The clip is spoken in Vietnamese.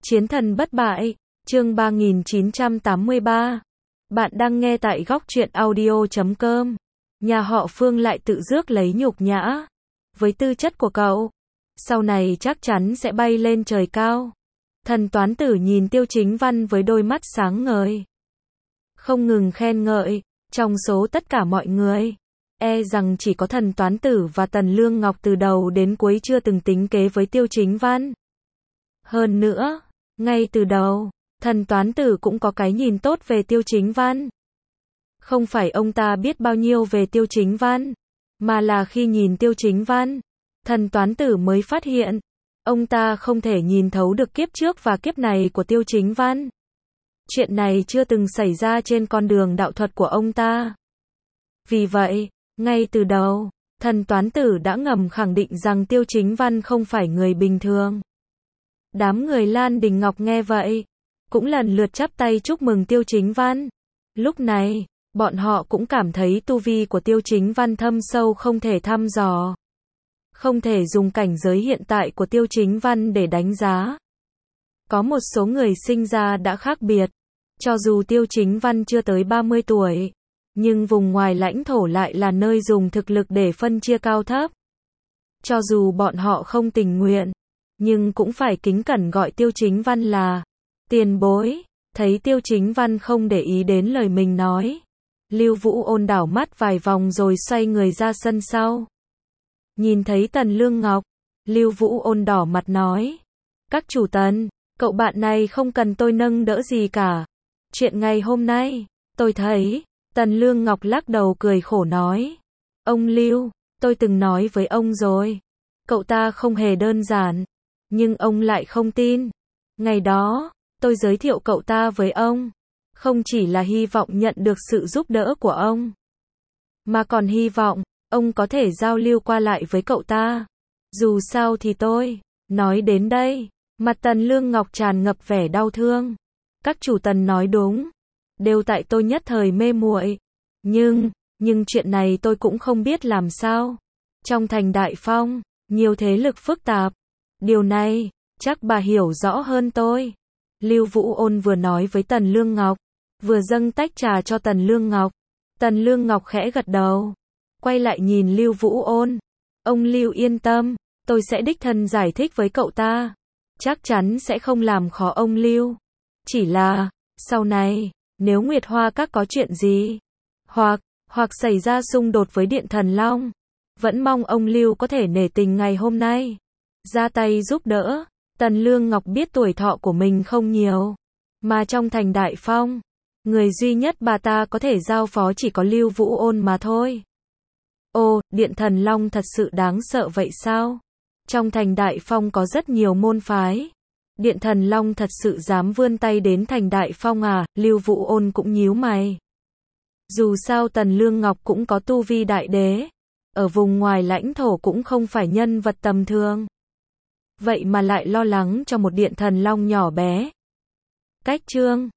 Chiến thần bất bại, chương 3983. Bạn đang nghe tại góc truyện audio.com. Nhà họ Phương lại tự rước lấy nhục nhã. Với tư chất của cậu, sau này chắc chắn sẽ bay lên trời cao. Thần toán tử nhìn Tiêu Chính Văn với đôi mắt sáng ngời, không ngừng khen ngợi. Trong số tất cả mọi người, e rằng chỉ có thần toán tử và Tần Lương Ngọc từ đầu đến cuối chưa từng tính kế với Tiêu Chính Văn. Hơn nữa, ngay từ đầu, thần toán tử cũng có cái nhìn tốt về Tiêu Chính Văn. Không phải ông ta biết bao nhiêu về Tiêu Chính Văn, mà là khi nhìn Tiêu Chính Văn, thần toán tử mới phát hiện, ông ta không thể nhìn thấu được kiếp trước và kiếp này của Tiêu Chính Văn. Chuyện này chưa từng xảy ra trên con đường đạo thuật của ông ta. Vì vậy, ngay từ đầu, thần toán tử đã ngầm khẳng định rằng Tiêu Chính Văn không phải người bình thường. Đám người Lan Đình Ngọc nghe vậy, cũng lần lượt chắp tay chúc mừng Tiêu Chính Văn. Lúc này, bọn họ cũng cảm thấy tu vi của Tiêu Chính Văn thâm sâu không thể thăm dò. Không thể dùng cảnh giới hiện tại của Tiêu Chính Văn để đánh giá. Có một số người sinh ra đã khác biệt. Cho dù Tiêu Chính Văn chưa tới 30 tuổi, nhưng vùng ngoài lãnh thổ lại là nơi dùng thực lực để phân chia cao thấp. Cho dù bọn họ không tình nguyện, nhưng cũng phải kính cẩn gọi Tiêu Chính Văn là tiền bối. Thấy Tiêu Chính Văn không để ý đến lời mình nói, Lưu Vũ Ôn đảo mắt vài vòng rồi xoay người ra sân sau. Nhìn thấy Tần Lương Ngọc, Lưu Vũ Ôn đỏ mặt nói: "Các chủ Tần, cậu bạn này không cần tôi nâng đỡ gì cả. Chuyện ngày hôm nay, tôi thấy..." Tần Lương Ngọc lắc đầu cười khổ nói: "Ông Lưu, tôi từng nói với ông rồi. Cậu ta không hề đơn giản. Nhưng ông lại không tin. Ngày đó, tôi giới thiệu cậu ta với ông. Không chỉ là hy vọng nhận được sự giúp đỡ của ông, mà còn hy vọng ông có thể giao lưu qua lại với cậu ta. Dù sao thì tôi..." Nói đến đây, mặt Tần Lương Ngọc tràn ngập vẻ đau thương. "Các chủ Tần nói đúng. Đều tại tôi nhất thời mê muội. Nhưng chuyện này tôi cũng không biết làm sao. Trong thành Đại Phong, nhiều thế lực phức tạp. Điều này, chắc bà hiểu rõ hơn tôi." Lưu Vũ Ôn vừa nói với Tần Lương Ngọc, vừa dâng tách trà cho Tần Lương Ngọc. Tần Lương Ngọc khẽ gật đầu, quay lại nhìn Lưu Vũ Ôn. "Ông Lưu yên tâm, tôi sẽ đích thân giải thích với cậu ta. Chắc chắn sẽ không làm khó ông Lưu. Chỉ là, sau này, nếu Nguyệt Hoa Các có chuyện gì, hoặc xảy ra xung đột với Điện Thần Long, vẫn mong ông Lưu có thể nể tình ngày hôm nay ra tay giúp đỡ." Tần Lương Ngọc biết tuổi thọ của mình không nhiều, mà trong thành Đại Phong, người duy nhất bà ta có thể giao phó chỉ có Lưu Vũ Ôn mà thôi. Ồ, Điện Thần Long thật sự đáng sợ vậy sao? Trong thành Đại Phong có rất nhiều môn phái. Điện Thần Long thật sự dám vươn tay đến thành Đại Phong à? Lưu Vũ Ôn cũng nhíu mày. Dù sao Tần Lương Ngọc cũng có tu vi đại đế, ở vùng ngoài lãnh thổ cũng không phải nhân vật tầm thường. Vậy mà lại lo lắng cho một Điện Thần Long nhỏ bé. Cách chương